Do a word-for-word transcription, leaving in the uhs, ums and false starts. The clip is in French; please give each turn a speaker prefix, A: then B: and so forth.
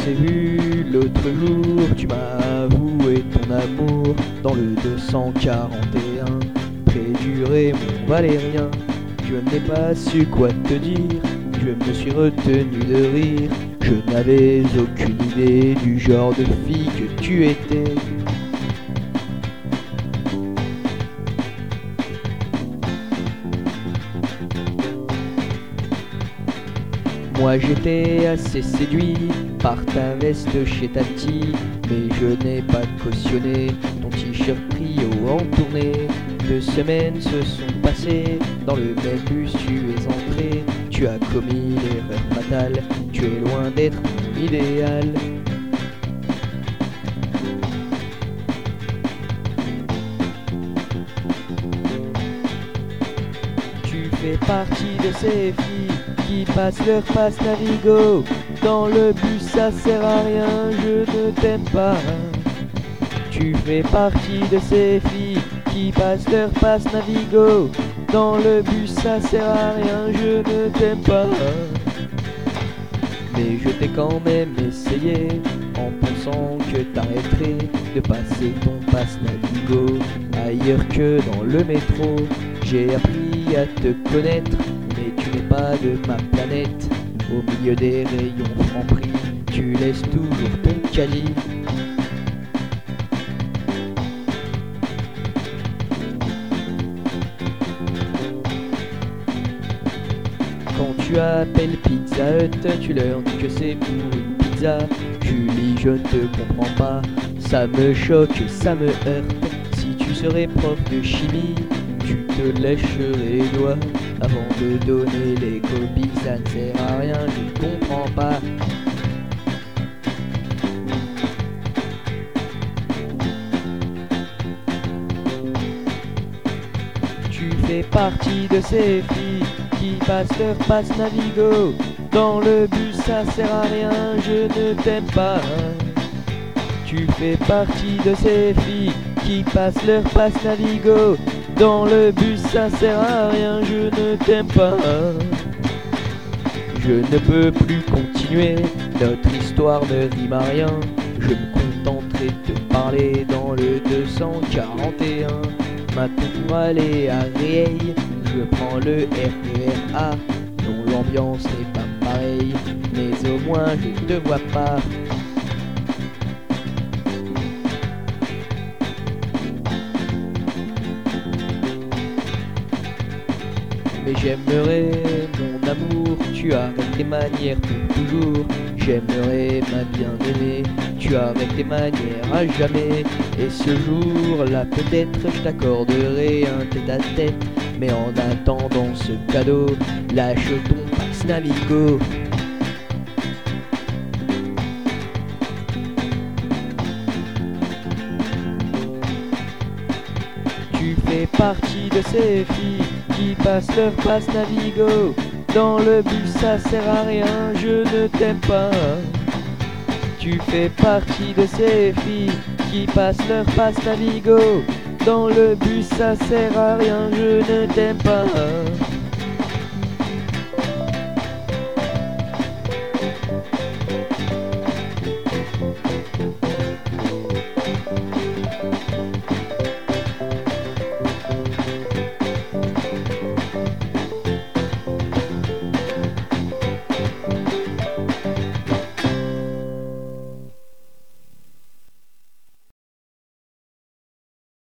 A: s'est vu l'autre jour, tu m'as avoué ton amour dans le deux cent quarante et un, près du Raymond Valérien. Je n'ai pas su quoi te dire, je me suis retenu de rire. Je n'avais aucune idée du genre de fille que tu étais. Moi j'étais assez séduit par ta veste chez Tati, mais je n'ai pas cautionné ton t-shirt trio en tournée. Deux semaines se sont passées, dans le même bus tu es entré. Tu as commis l'erreur fatale, tu es loin d'être mon idéal. Tu fais partie de ces filles qui passent leur passe Navigo. Dans le bus ça sert à rien, je ne t'aime pas. Tu fais partie de ces filles qui passent leur passe Navigo. Dans le bus ça sert à rien, je ne t'aime pas. Mais je t'ai quand même essayé, en pensant que t'arrêterais de passer ton passe Navigo ailleurs que dans le métro. J'ai appris à te connaître, mais tu n'es pas de ma planète. Au milieu des rayons Franprix, tu laisses toujours ton caddie. Quand tu appelles Pizza Hut, tu leur dis que c'est pour une pizza. Julie, je ne te comprends pas, ça me choque, ça me heurte. Si tu serais prof de chimie, tu te lècherais les doigts avant de donner les copies. Ça ne sert à rien, je ne comprends pas. Tu fais partie de ces filles qui passent leur passe Navigo. Dans le bus ça sert à rien, je ne t'aime pas. Tu fais partie de ces filles qui passent leur passe Navigo. Dans le bus ça sert à rien, je ne t'aime pas. Je ne peux plus continuer, notre histoire ne rime à rien. Je me contenterai de te parler dans le deux cent quarante et un. Maintenant pour aller à Rieil, je prends le R E R A. Non, l'ambiance n'est pas pareille, mais au moins je te vois pas. Mais j'aimerais, mon amour, tu arrêtes tes manières pour toujours. J'aimerais, ma bien-aimée, tu arrêtes tes manières à jamais. Et ce jour-là, peut-être, je t'accorderai un tête-à-tête. Mais en attendant ce cadeau, lâche ton passe Navigo. Tu fais partie de ces filles qui passent leur passe Navigo. Dans le bus ça sert à rien, je ne t'aime pas. Tu fais partie de ces filles qui passent leur passe Navigo. Dans le bus ça sert à rien, je ne t'aime pas.